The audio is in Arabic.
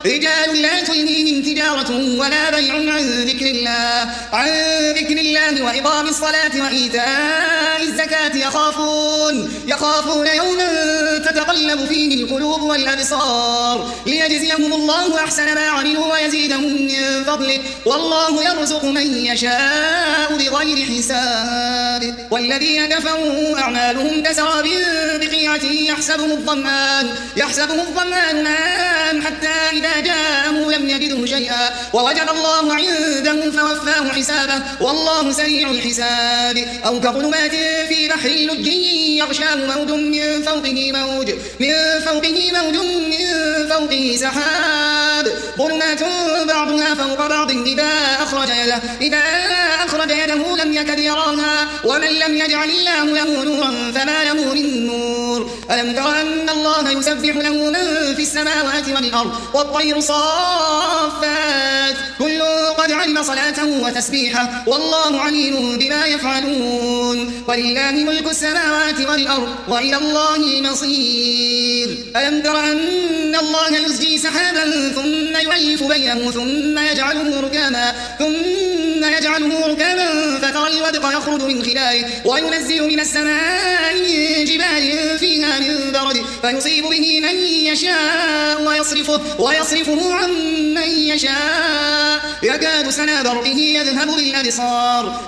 رجال لا تلهيهم تجارة ولا بيع عن ذكر الله وإقام الصلاة وإيتاء الزكاة يخافون يوما تتقلب فيه القلوب والأبصار ليجزيهم الله أحسن ما عملوا ويزيدهم من فضله والله يرزق من يشاء بغير حساب. والذين كفروا أعمالهم كسراب بقيعة يحسبه الظمآن ماء حتى إذا جاءه لم يجده شيئا ووجد الله عنده فوفاه حسابه والله سريع الحساب. أو كظلمات في بحر لج يغشاه موج من فوقه موج سحاب ظلمات بعضها فوق بعض إذا أخرج يده لم يكد يراها ومن لم يجعل الله له نورا فما له من نور. ألم تر أن الله يسبح له من في السماوات والأرض والطير صافات كل قد علم صلاته وتسبيحه والله عليم بما يفعلون. ولله ملك السماوات والأرض وإلى الله المصير. ألم تر أن الله يزجي سحابا ثم يؤلف بينه ثم يجعله ركاما فترى الودق يخرج من خلاله وينزل من السماء جبال فيها من برد فيصيب به من يشاء ويصرفه عن من يشاء يكاد سنا برقه يذهب بالأبصار